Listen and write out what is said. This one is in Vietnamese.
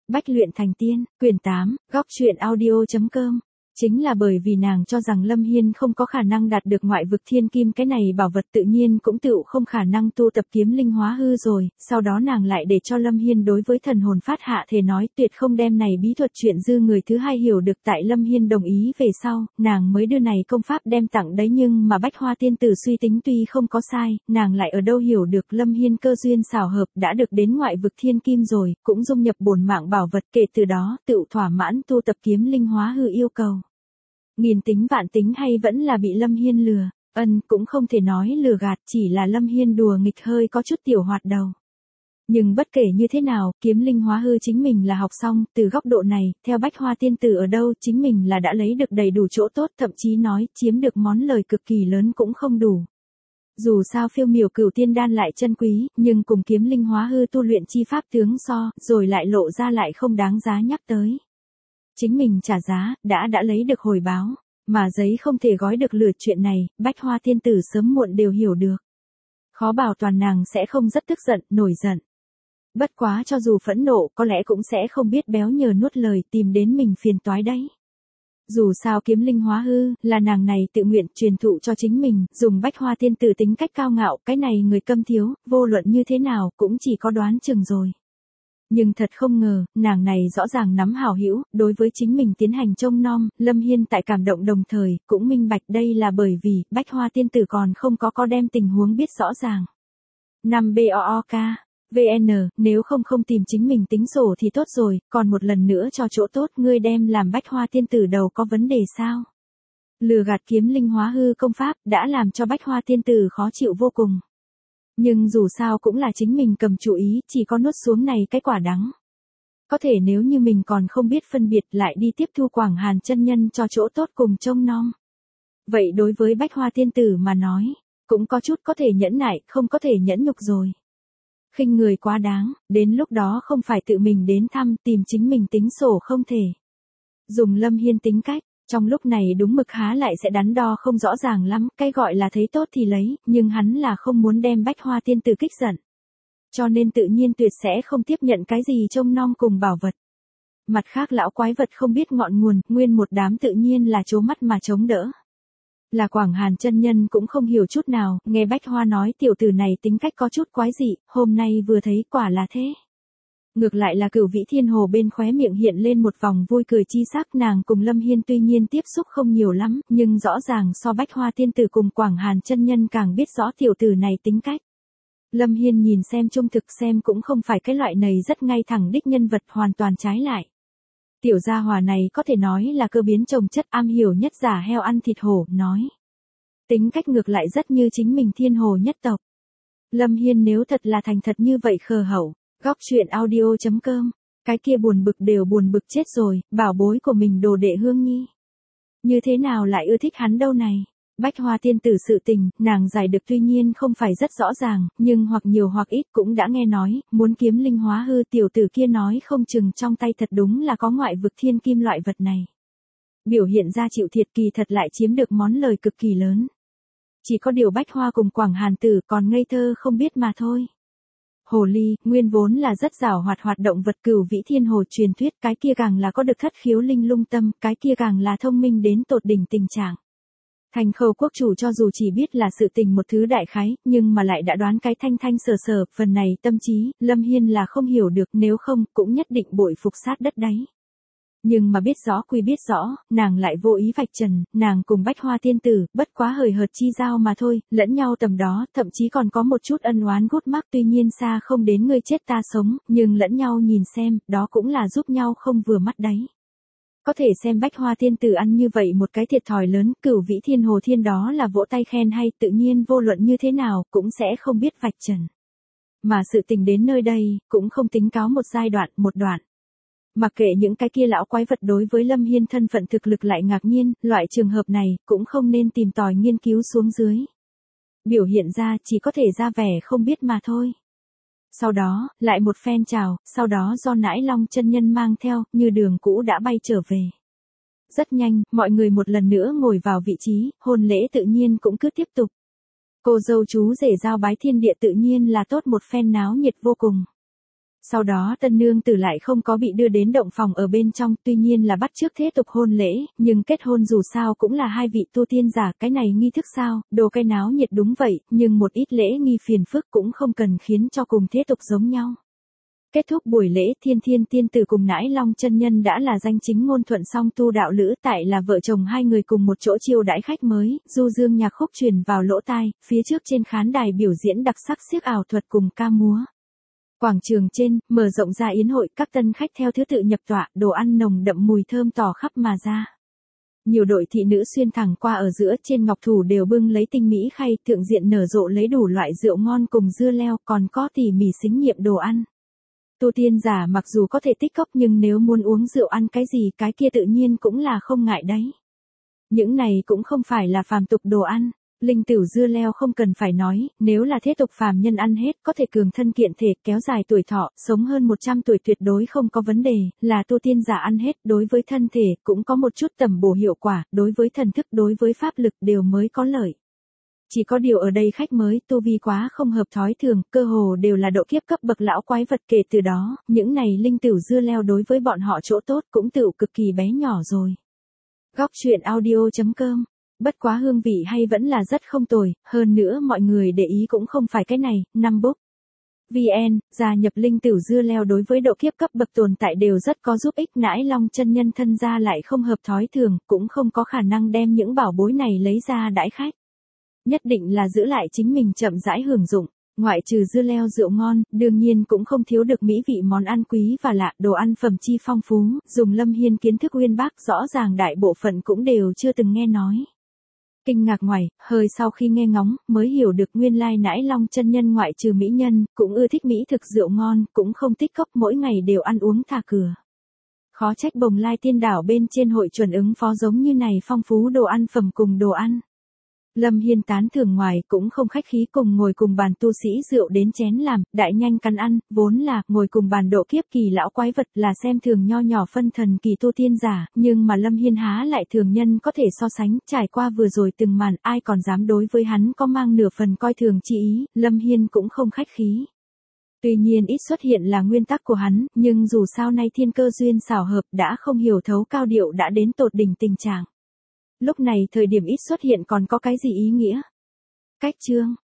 Bách luyện thành tiên, quyển 8, góc truyện audio.com. Chính là bởi vì nàng cho rằng Lâm Hiên không có khả năng đạt được ngoại vực thiên kim, cái này bảo vật tự nhiên cũng tựu không khả năng tu tập kiếm linh hóa hư rồi, sau đó nàng lại để cho Lâm Hiên đối với thần hồn phát hạ thề nói tuyệt không đem này bí thuật chuyện dư người thứ hai hiểu được. Tại Lâm Hiên đồng ý về sau, nàng mới đưa này công pháp đem tặng đấy, nhưng mà Bách Hoa tiên tử suy tính tuy không có sai, nàng lại ở đâu hiểu được Lâm Hiên cơ duyên xảo hợp đã được đến ngoại vực thiên kim rồi, cũng dung nhập bổn mạng bảo vật, kể từ đó tựu thỏa mãn tu tập kiếm linh hóa hư yêu cầu. Nghìn tính vạn tính hay vẫn là bị Lâm Hiên lừa, cũng không thể nói lừa gạt, chỉ là Lâm Hiên đùa nghịch hơi có chút tiểu hoạt đầu. Nhưng bất kể như thế nào, kiếm linh hóa hư chính mình là học xong, từ góc độ này, theo Bách Hoa tiên tử ở đâu chính mình là đã lấy được đầy đủ chỗ tốt, thậm chí nói chiếm được món lời cực kỳ lớn cũng không đủ. Dù sao phiêu miểu cửu tiên đan lại chân quý, nhưng cùng kiếm linh hóa hư tu luyện chi pháp tướng so, rồi lại lộ ra lại không đáng giá nhắc tới. Chính mình trả giá, đã lấy được hồi báo, mà giấy không thể gói được lửa, chuyện này, Bách Hoa tiên tử sớm muộn đều hiểu được. Khó bảo toàn nàng sẽ không rất tức giận, nổi giận. Bất quá cho dù phẫn nộ, có lẽ cũng sẽ không biết béo nhờ nuốt lời tìm đến mình phiền toái đấy. Dù sao kiếm linh hóa hư, là nàng này tự nguyện truyền thụ cho chính mình, dùng Bách Hoa tiên tử tính cách cao ngạo, cái này người câm thiếu, vô luận như thế nào, cũng chỉ có đoán chừng rồi. Nhưng thật không ngờ, nàng này rõ ràng nắm hảo hữu, đối với chính mình tiến hành trông nom, Lâm Hiên tại cảm động đồng thời, cũng minh bạch đây là bởi vì, Bách Hoa tiên tử còn không có đem tình huống biết rõ ràng. 5BOOK, VN, nếu không tìm chính mình tính sổ thì tốt rồi, còn một lần nữa cho chỗ tốt, ngươi đem làm Bách Hoa tiên tử đầu có vấn đề sao? Lừa gạt kiếm linh hóa hư công pháp, đã làm cho Bách Hoa tiên tử khó chịu vô cùng. Nhưng dù sao cũng là chính mình cầm chủ ý, chỉ có nuốt xuống này cái quả đắng. Có thể nếu như mình còn không biết phân biệt lại đi tiếp thu Quảng Hàn chân nhân cho chỗ tốt cùng trông nom. Vậy đối với Bách Hoa tiên tử mà nói, cũng có chút có thể nhẫn nại, không có thể nhẫn nhục rồi. Khinh người quá đáng, đến lúc đó không phải tự mình đến thăm tìm chính mình tính sổ không thể. Dùng Lâm Hiên tính cách. Trong lúc này đúng mực há lại sẽ đắn đo không rõ ràng lắm, cái gọi là thấy tốt thì lấy, nhưng hắn là không muốn đem Bách Hoa tiên tử kích giận. Cho nên tự nhiên tuyệt sẽ không tiếp nhận cái gì trông nom cùng bảo vật. Mặt khác lão quái vật không biết ngọn nguồn, nguyên một đám tự nhiên là trố mắt mà chống đỡ. Là Quảng Hàn chân nhân cũng không hiểu chút nào, nghe Bách Hoa nói tiểu tử này tính cách có chút quái dị, hôm nay vừa thấy quả là thế. Ngược lại là Cửu Vĩ Thiên Hồ bên khóe miệng hiện lên một vòng vui cười chi sắc, nàng cùng Lâm Hiên tuy nhiên tiếp xúc không nhiều lắm, nhưng rõ ràng so Bách Hoa tiên tử cùng Quảng Hàn chân nhân càng biết rõ tiểu tử này tính cách. Lâm Hiên nhìn xem trung thực xem cũng không phải cái loại này rất ngay thẳng đích nhân vật, hoàn toàn trái lại. Tiểu gia hỏa này có thể nói là cơ biến trồng chất, am hiểu nhất giả heo ăn thịt hổ, nói. Tính cách ngược lại rất như chính mình Thiên Hồ nhất tộc. Lâm Hiên nếu thật là thành thật như vậy khờ hậu. Góc truyện audio.com, cái kia buồn bực đều buồn bực chết rồi, bảo bối của mình đồ đệ Hương Nhi. Như thế nào lại ưa thích hắn đâu này? Bách Hoa tiên tử sự tình, nàng giải được tuy nhiên không phải rất rõ ràng, nhưng hoặc nhiều hoặc ít cũng đã nghe nói, muốn kiếm linh hóa hư tiểu tử kia nói không chừng trong tay thật đúng là có ngoại vực thiên kim loại vật này. Biểu hiện ra chịu thiệt kỳ thật lại chiếm được món lời cực kỳ lớn. Chỉ có điều Bách Hoa cùng Quảng Hàn tử còn ngây thơ không biết mà thôi. Hồ ly, nguyên vốn là rất giàu hoạt động vật, Cửu Vĩ Thiên Hồ truyền thuyết, cái kia càng là có được thất khiếu linh lung tâm, cái kia càng là thông minh đến tột đỉnh tình trạng. Thành Khâu quốc chủ cho dù chỉ biết là sự tình một thứ đại khái, nhưng mà lại đã đoán cái thanh sờ, phần này tâm trí, Lâm Hiên là không hiểu được, nếu không, cũng nhất định bội phục sát đất đấy. Nhưng mà biết rõ quy biết rõ, nàng lại vô ý vạch trần, nàng cùng Bách Hoa tiên tử, bất quá hời hợt chi giao mà thôi, lẫn nhau tầm đó, thậm chí còn có một chút ân oán gút mắc, tuy nhiên xa không đến ngươi chết ta sống, nhưng lẫn nhau nhìn xem, đó cũng là giúp nhau không vừa mắt đấy. Có thể xem Bách Hoa tiên tử ăn như vậy một cái thiệt thòi lớn, Cửu Vĩ Thiên Hồ thiên đó là vỗ tay khen hay, tự nhiên vô luận như thế nào, cũng sẽ không biết vạch trần. Mà sự tình đến nơi đây, cũng không tính cáo một giai đoạn, một đoạn. Mặc kệ những cái kia lão quái vật đối với Lâm Hiên thân phận thực lực lại ngạc nhiên, loại trường hợp này cũng không nên tìm tòi nghiên cứu xuống dưới. Biểu hiện ra chỉ có thể ra vẻ không biết mà thôi. Sau đó, lại một phen chào, sau đó do Nãi Long chân nhân mang theo, như đường cũ đã bay trở về. Rất nhanh, mọi người một lần nữa ngồi vào vị trí, hôn lễ tự nhiên cũng cứ tiếp tục. Cô dâu chú rể giao bái thiên địa tự nhiên là tốt một phen náo nhiệt vô cùng. Sau đó tân nương tử lại không có bị đưa đến động phòng ở bên trong, tuy nhiên là bắt chước thế tục hôn lễ, nhưng kết hôn dù sao cũng là hai vị tu tiên giả, cái này nghi thức sao, đồ cái náo nhiệt đúng vậy, nhưng một ít lễ nghi phiền phức cũng không cần khiến cho cùng thế tục giống nhau. Kết thúc buổi lễ, Thiên Thiên tiên tử cùng Nãi Long chân nhân đã là danh chính ngôn thuận song tu đạo lữ, tại là vợ chồng hai người cùng một chỗ chiêu đãi khách mới, du dương nhạc khúc truyền vào lỗ tai, phía trước trên khán đài biểu diễn đặc sắc xiếc ảo thuật cùng ca múa. Quảng trường trên, mở rộng ra yến hội, các tân khách theo thứ tự nhập tọa, đồ ăn nồng đậm mùi thơm tỏ khắp mà ra. Nhiều đội thị nữ xuyên thẳng qua ở giữa, trên ngọc thủ đều bưng lấy tinh mỹ khay, thượng diện nở rộ lấy đủ loại rượu ngon cùng dưa leo, còn có tỉ mỉ xính nhiệm đồ ăn. Tu tiên giả mặc dù có thể tích cóp nhưng nếu muốn uống rượu ăn cái gì cái kia tự nhiên cũng là không ngại đấy. Những này cũng không phải là phàm tục đồ ăn. Linh tửu dưa leo không cần phải nói, nếu là thế tục phàm nhân ăn hết có thể cường thân kiện thể, kéo dài tuổi thọ, sống hơn 100 tuổi tuyệt đối không có vấn đề, là tu tiên giả ăn hết, đối với thân thể cũng có một chút tầm bổ hiệu quả, đối với thần thức đối với pháp lực đều mới có lợi. Chỉ có điều ở đây khách mới tu vi quá không hợp thói thường, cơ hồ đều là độ kiếp cấp bậc lão quái vật, kể từ đó, những này linh tửu dưa leo đối với bọn họ chỗ tốt cũng tựu cực kỳ bé nhỏ rồi. Góc truyện audio.com. Bất quá hương vị hay vẫn là rất không tồi, hơn nữa mọi người để ý cũng không phải cái này, năm book. VN, gia nhập linh tửu dưa leo đối với độ kiếp cấp bậc tồn tại đều rất có giúp ích, Nãi Long chân nhân thân gia lại không hợp thói thường, cũng không có khả năng đem những bảo bối này lấy ra đãi khách. Nhất định là giữ lại chính mình chậm rãi hưởng dụng. Ngoại trừ dưa leo rượu ngon, đương nhiên cũng không thiếu được mỹ vị món ăn quý và lạ, đồ ăn phẩm chi phong phú, dùng Lâm Hiên kiến thức uyên bác rõ ràng đại bộ phận cũng đều chưa từng nghe nói. Kinh ngạc ngoài, hơi sau khi nghe ngóng, mới hiểu được nguyên lai Nãi Long chân nhân ngoại trừ mỹ nhân, cũng ưa thích mỹ thực rượu ngon, cũng không tích cóp, mỗi ngày đều ăn uống thả cửa. Khó trách Bồng Lai Tiên Đảo bên trên hội chuẩn ứng phó giống như này phong phú đồ ăn phẩm cùng đồ ăn. Lâm Hiên tán thưởng ngoài cũng không khách khí, cùng ngồi cùng bàn tu sĩ rượu đến chén làm, đại nhanh cắn ăn, vốn là ngồi cùng bàn độ kiếp kỳ lão quái vật, là xem thường nho nhỏ phân thần kỳ tu tiên giả, nhưng mà Lâm Hiên há lại thường nhân có thể so sánh, trải qua vừa rồi từng màn, ai còn dám đối với hắn có mang nửa phần coi thường chi ý, Lâm Hiên cũng không khách khí. Tuy nhiên ít xuất hiện là nguyên tắc của hắn, nhưng dù sao nay thiên cơ duyên xảo hợp đã không hiểu thấu cao điệu đã đến tột đỉnh tình trạng. Lúc này thời điểm ít xuất hiện còn có cái gì ý nghĩa? Cách chương